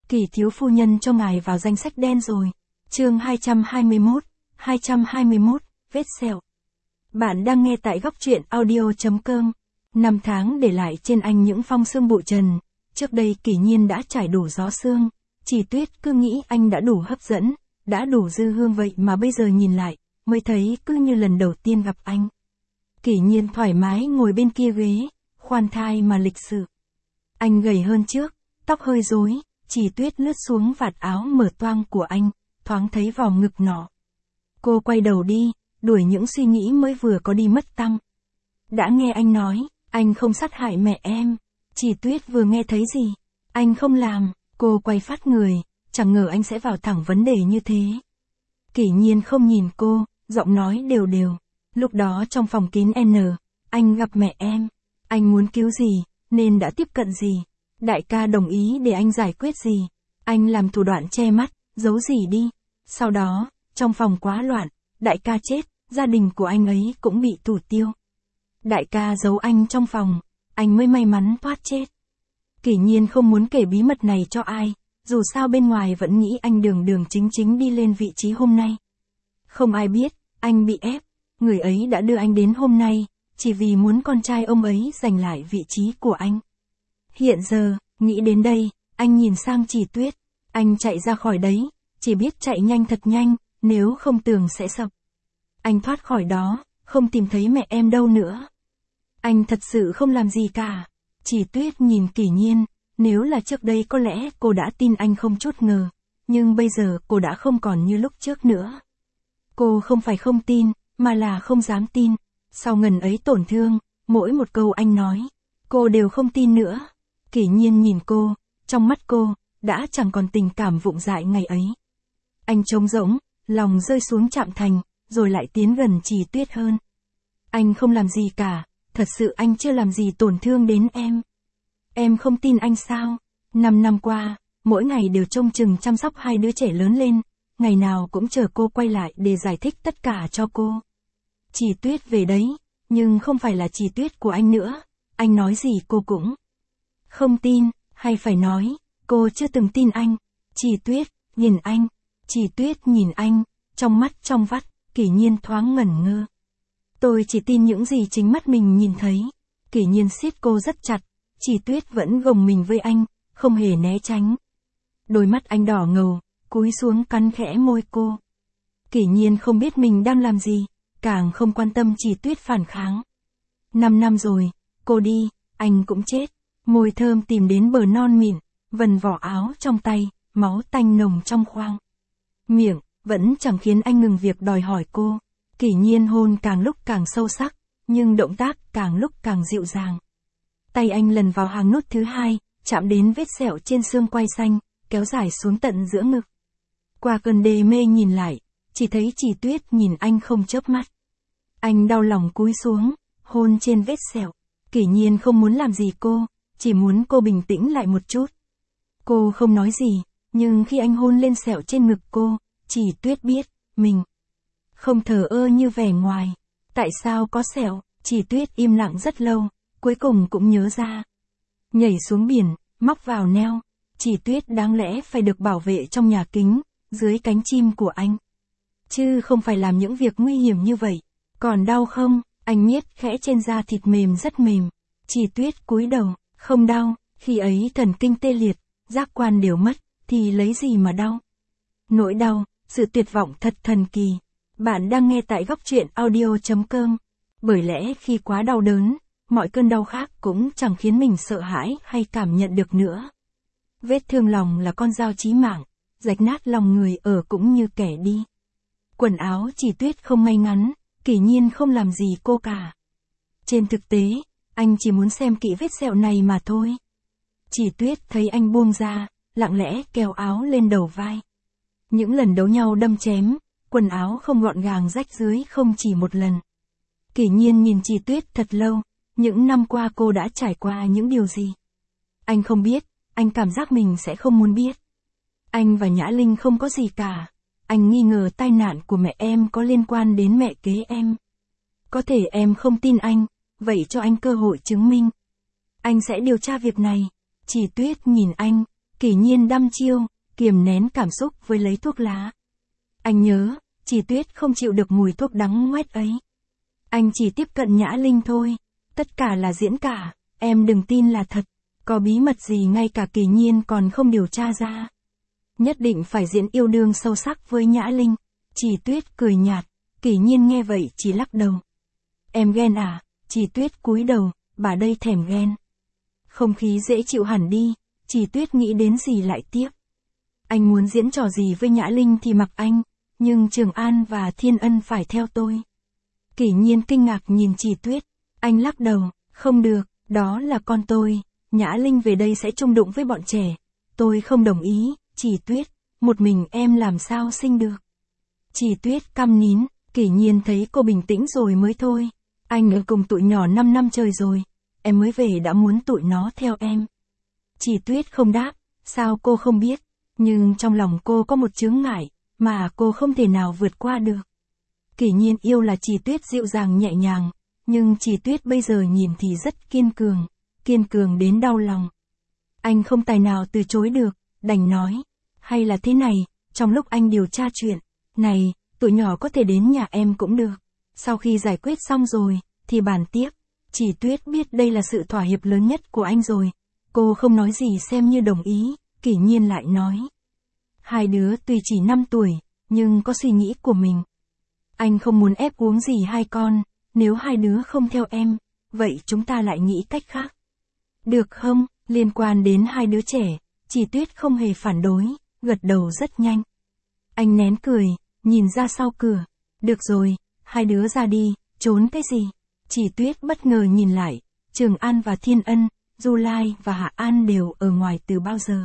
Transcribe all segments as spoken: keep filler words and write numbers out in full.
Kỳ thiếu phu nhân cho ngài vào danh sách đen rồi. Chương hai trăm hai mươi mốt, hai trăm hai mươi mốt, vết sẹo. Bạn đang nghe tại góc truyện audio chấm com. Năm tháng để lại trên anh những phong sương bụi trần. Trước đây Kỷ Nhiên đã trải đủ gió sương. Chỉ Tuyết cứ nghĩ anh đã đủ hấp dẫn, đã đủ dư hương, vậy mà bây giờ nhìn lại, mới thấy cứ như lần đầu tiên gặp anh. Kỷ Nhiên thoải mái ngồi bên kia ghế, khoan thai mà lịch sự. Anh gầy hơn trước, tóc hơi rối, Chỉ Tuyết lướt xuống vạt áo mở toang của anh, thoáng thấy vòng ngực nọ. Cô quay đầu đi, đuổi những suy nghĩ mới vừa có đi mất tăng. Đã nghe anh nói, anh không sát hại mẹ em. Chỉ Tuyết vừa nghe thấy gì? Anh không làm. Cô quay phát người, chẳng ngờ anh sẽ vào thẳng vấn đề như thế. Kỷ Nhiên không nhìn cô, giọng nói đều đều. Lúc đó trong phòng kín N, anh gặp mẹ em. Anh muốn cứu gì, nên đã tiếp cận gì. Đại ca đồng ý để anh giải quyết gì. Anh làm thủ đoạn che mắt, giấu gì đi. Sau đó, trong phòng quá loạn, đại ca chết, gia đình của anh ấy cũng bị thủ tiêu. Đại ca giấu anh trong phòng, anh mới may mắn thoát chết. Kỷ Nhiên không muốn kể bí mật này cho ai, dù sao bên ngoài vẫn nghĩ anh đường đường chính chính đi lên vị trí hôm nay. Không ai biết, anh bị ép, người ấy đã đưa anh đến hôm nay, chỉ vì muốn con trai ông ấy giành lại vị trí của anh. Hiện giờ, nghĩ đến đây, anh nhìn sang Chỉ Tuyết, anh chạy ra khỏi đấy, chỉ biết chạy nhanh thật nhanh, nếu không tường sẽ sập. Anh thoát khỏi đó, không tìm thấy mẹ em đâu nữa. Anh thật sự không làm gì cả. Chỉ Tuyết nhìn Kỷ Nhiên, nếu là trước đây có lẽ cô đã tin anh không chút ngờ, nhưng bây giờ cô đã không còn như lúc trước nữa. Cô không phải không tin, mà là không dám tin. Sau ngần ấy tổn thương, mỗi một câu anh nói, cô đều không tin nữa. Kỷ Nhiên nhìn cô, trong mắt cô, đã chẳng còn tình cảm vụng dại ngày ấy. Anh trống rỗng, lòng rơi xuống chạm thành, rồi lại tiến gần Chỉ Tuyết hơn. Anh không làm gì cả, thật sự anh chưa làm gì tổn thương đến em. Em không tin anh sao? Năm năm qua, mỗi ngày đều trông chừng chăm sóc hai đứa trẻ lớn lên, ngày nào cũng chờ cô quay lại để giải thích tất cả cho cô. Chỉ Tuyết về đấy, nhưng không phải là Chỉ Tuyết của anh nữa, anh nói gì cô cũng không tin, hay phải nói, cô chưa từng tin anh. Chỉ Tuyết, nhìn anh, Chỉ Tuyết nhìn anh, trong mắt trong vắt, Kỷ Nhiên thoáng ngẩn ngơ. Tôi chỉ tin những gì chính mắt mình nhìn thấy. Kỷ Nhiên siết cô rất chặt, Chỉ Tuyết vẫn gồng mình với anh, không hề né tránh. Đôi mắt anh đỏ ngầu, cúi xuống cắn khẽ môi cô. Kỷ Nhiên không biết mình đang làm gì, càng không quan tâm Chỉ Tuyết phản kháng. Năm năm rồi, cô đi, anh cũng chết. Môi thơm tìm đến bờ non mịn, vần vỏ áo trong tay, máu tanh nồng trong khoang miệng, vẫn chẳng khiến anh ngừng việc đòi hỏi cô. Kỷ Nhiên hôn càng lúc càng sâu sắc, nhưng động tác càng lúc càng dịu dàng. Tay anh lần vào hàng nút thứ hai, chạm đến vết sẹo trên xương quai xanh, kéo dài xuống tận giữa ngực. Qua cơn đê mê nhìn lại, chỉ thấy Chỉ Tuyết nhìn anh không chớp mắt. Anh đau lòng cúi xuống, hôn trên vết sẹo. Kỷ Nhiên không muốn làm gì cô, chỉ muốn cô bình tĩnh lại một chút. Cô không nói gì, nhưng khi anh hôn lên sẹo trên ngực cô, Chỉ Tuyết biết, mình không thờ ơ như vẻ ngoài. Tại sao có sẹo? Chỉ Tuyết im lặng rất lâu, cuối cùng cũng nhớ ra. Nhảy xuống biển, móc vào neo. Chỉ Tuyết đáng lẽ phải được bảo vệ trong nhà kính, dưới cánh chim của anh. Chứ không phải làm những việc nguy hiểm như vậy. Còn đau không? Anh miết khẽ trên da thịt mềm rất mềm. Chỉ Tuyết cúi đầu, không đau. Khi ấy thần kinh tê liệt, giác quan đều mất, thì lấy gì mà đau? Nỗi đau, sự tuyệt vọng thật thần kỳ. Bạn đang nghe tại góc truyện audio chấm com. Bởi lẽ khi quá đau đớn, mọi cơn đau khác cũng chẳng khiến mình sợ hãi hay cảm nhận được nữa. Vết thương lòng là con dao chí mạng, rạch nát lòng người ở cũng như kẻ đi. Quần áo Chỉ Tuyết không ngay ngắn, Kỷ Nhiên không làm gì cô cả. Trên thực tế, anh chỉ muốn xem kỹ vết sẹo này mà thôi. Chỉ Tuyết thấy anh buông ra, lặng lẽ kéo áo lên đầu vai. Những lần đấu nhau đâm chém, quần áo không gọn gàng rách dưới không chỉ một lần. Kỷ Nhiên nhìn Chỉ Tuyết thật lâu, những năm qua cô đã trải qua những điều gì? Anh không biết, anh cảm giác mình sẽ không muốn biết. Anh và Nhã Linh không có gì cả. Anh nghi ngờ tai nạn của mẹ em có liên quan đến mẹ kế em. Có thể em không tin anh, vậy cho anh cơ hội chứng minh. Anh sẽ điều tra việc này. Chỉ Tuyết nhìn anh, Kỷ Nhiên đăm chiêu, kiềm nén cảm xúc với lấy thuốc lá. Anh nhớ, Chỉ Tuyết không chịu được mùi thuốc đắng ngoét ấy. Anh chỉ tiếp cận Nhã Linh thôi. Tất cả là diễn cả, em đừng tin là thật. Có bí mật gì ngay cả Kỷ Nhiên còn không điều tra ra. Nhất định phải diễn yêu đương sâu sắc với Nhã Linh. Chỉ Tuyết cười nhạt, Kỷ Nhiên nghe vậy chỉ lắc đầu. Em ghen à? Chỉ Tuyết cúi đầu, bà đây thèm ghen. Không khí dễ chịu hẳn đi, Chỉ Tuyết nghĩ đến gì lại tiếc. Anh muốn diễn trò gì với Nhã Linh thì mặc anh, nhưng Trường An và Thiên Ân phải theo tôi. Kỷ Nhiên kinh ngạc nhìn Chỉ Tuyết, anh lắc đầu, không được, đó là con tôi, Nhã Linh về đây sẽ chung đụng với bọn trẻ. Tôi không đồng ý, Chỉ Tuyết, một mình em làm sao sinh được. Chỉ Tuyết câm nín, Kỷ Nhiên thấy cô bình tĩnh rồi mới thôi. Anh ở cùng tụi nhỏ năm năm trời rồi, em mới về đã muốn tụi nó theo em. Chỉ Tuyết không đáp, sao cô không biết, nhưng trong lòng cô có một chướng ngại, mà cô không thể nào vượt qua được. Kỷ Nhiên yêu là Chỉ Tuyết dịu dàng nhẹ nhàng, nhưng Chỉ Tuyết bây giờ nhìn thì rất kiên cường, kiên cường đến đau lòng. Anh không tài nào từ chối được, đành nói, hay là thế này, trong lúc anh điều tra chuyện này, tụi nhỏ có thể đến nhà em cũng được. Sau khi giải quyết xong rồi, thì bàn tiếp. Chỉ Tuyết biết đây là sự thỏa hiệp lớn nhất của anh rồi. Cô không nói gì xem như đồng ý, Kỷ Nhiên lại nói. Hai đứa tuy chỉ năm tuổi, nhưng có suy nghĩ của mình. Anh không muốn ép uống gì hai con, nếu hai đứa không theo em, vậy chúng ta lại nghĩ cách khác. Được không? Liên quan đến hai đứa trẻ, Chỉ Tuyết không hề phản đối, gật đầu rất nhanh. Anh nén cười, nhìn ra sau cửa. Được rồi, hai đứa ra đi, trốn cái gì? Chỉ Tuyết bất ngờ nhìn lại, Trường An và Thiên Ân, Du Lai và Hạ An đều ở ngoài từ bao giờ.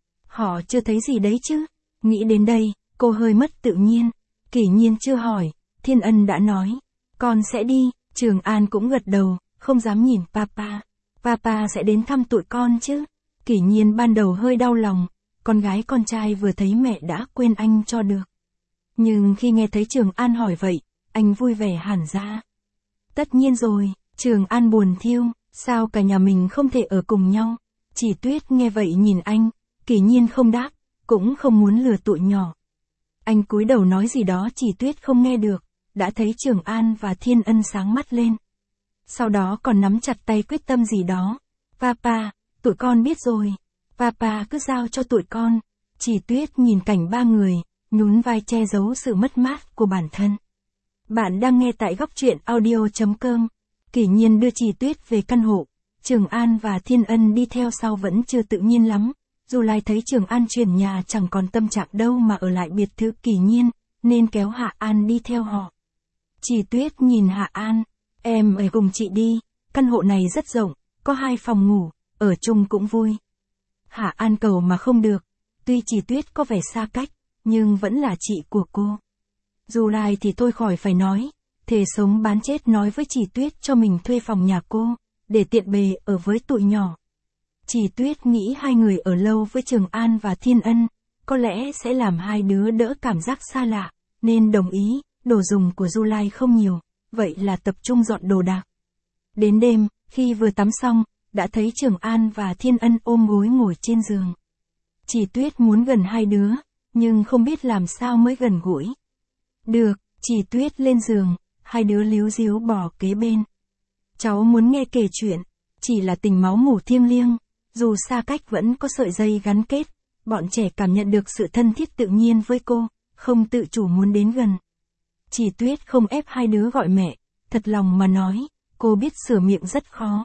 Họ chưa thấy gì đấy chứ? Nghĩ đến đây, cô hơi mất tự nhiên. Kỷ Nhiên chưa hỏi, Thiên Ân đã nói, con sẽ đi. Trường An cũng gật đầu, không dám nhìn Papa. Papa sẽ đến thăm tụi con chứ? Kỷ Nhiên ban đầu hơi đau lòng, con gái con trai vừa thấy mẹ đã quên anh cho được. Nhưng khi nghe thấy Trường An hỏi vậy, anh vui vẻ hẳn ra. Tất nhiên rồi, Trường An buồn thiêu, sao cả nhà mình không thể ở cùng nhau? Chỉ Tuyết nghe vậy nhìn anh, Kỷ Nhiên không đáp, cũng không muốn lừa tụi nhỏ. Anh cúi đầu nói gì đó Chỉ Tuyết không nghe được, đã thấy Trường An và Thiên Ân sáng mắt lên. Sau đó còn nắm chặt tay quyết tâm gì đó. Papa, tụi con biết rồi. Papa cứ giao cho tụi con. Chỉ Tuyết nhìn cảnh ba người, nhún vai che giấu sự mất mát của bản thân. Bạn đang nghe tại góc truyện audio chấm com. Kỷ Nhiên đưa Chỉ Tuyết về căn hộ. Trường An và Thiên Ân đi theo sau vẫn chưa tự nhiên lắm. Dù Lai thấy Trường An chuyển nhà chẳng còn tâm trạng đâu mà ở lại biệt thự Kỷ Nhiên, nên kéo Hạ An đi theo họ. Chỉ Tuyết nhìn Hạ An, em ở cùng chị đi, căn hộ này rất rộng, có hai phòng ngủ, ở chung cũng vui. Hạ An cầu mà không được, tuy Chỉ Tuyết có vẻ xa cách, nhưng vẫn là chị của cô. Dù Lai thì thôi khỏi phải nói, thề sống bán chết nói với Chỉ Tuyết cho mình thuê phòng nhà cô, để tiện bề ở với tụi nhỏ. Chỉ Tuyết nghĩ hai người ở lâu với Trường An và Thiên Ân, có lẽ sẽ làm hai đứa đỡ cảm giác xa lạ, nên đồng ý, đồ dùng của Du Lai không nhiều, vậy là tập trung dọn đồ đạc. Đến đêm, khi vừa tắm xong, đã thấy Trường An và Thiên Ân ôm gối ngồi trên giường. Chỉ Tuyết muốn gần hai đứa, nhưng không biết làm sao mới gần gũi. Được, Chỉ Tuyết lên giường, hai đứa líu díu bò kế bên. Cháu muốn nghe kể chuyện, chỉ là tình máu mủ thiêng liêng, dù xa cách vẫn có sợi dây gắn kết, bọn trẻ cảm nhận được sự thân thiết tự nhiên với cô, không tự chủ muốn đến gần. Chỉ Tuyết không ép hai đứa gọi mẹ, thật lòng mà nói, cô biết sửa miệng rất khó.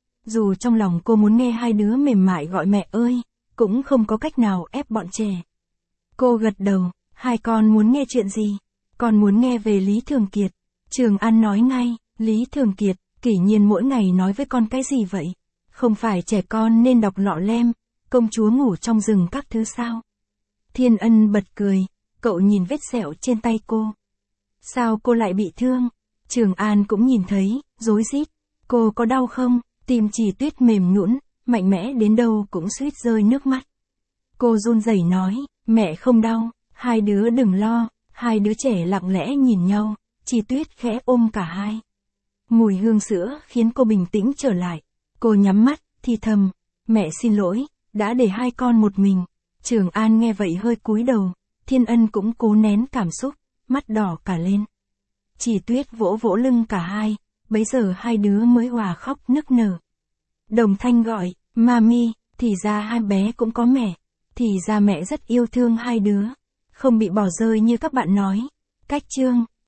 Dù trong lòng cô muốn nghe hai đứa mềm mại gọi mẹ ơi, cũng không có cách nào ép bọn trẻ. Cô gật đầu, hai con muốn nghe chuyện gì? Con muốn nghe về Lý Thường Kiệt. Trường An nói ngay, Lý Thường Kiệt, Kỷ Nhiên mỗi ngày nói với con cái gì vậy? Không phải trẻ con nên đọc lọ lem, công chúa ngủ trong rừng các thứ sao? Thiên Ân bật cười, cậu nhìn vết sẹo trên tay cô. Sao cô lại bị thương? Trường An cũng nhìn thấy, rối rít. Cô có đau không? Tim Chỉ Tuyết mềm nhũn, mạnh mẽ đến đâu cũng suýt rơi nước mắt. Cô run rẩy nói, mẹ không đau, hai đứa đừng lo. Hai đứa trẻ lặng lẽ nhìn nhau, Chỉ Tuyết khẽ ôm cả hai. Mùi hương sữa khiến cô bình tĩnh trở lại. Cô nhắm mắt, thì thầm, mẹ xin lỗi, đã để hai con một mình. Trường An nghe vậy hơi cúi đầu, Thiên Ân cũng cố nén cảm xúc, mắt đỏ cả lên. Chỉ Tuyết vỗ vỗ lưng cả hai, bấy giờ hai đứa mới hòa khóc nức nở. Đồng Thanh gọi, Mami, thì ra hai bé cũng có mẹ, thì ra mẹ rất yêu thương hai đứa, không bị bỏ rơi như các bạn nói. Cách chương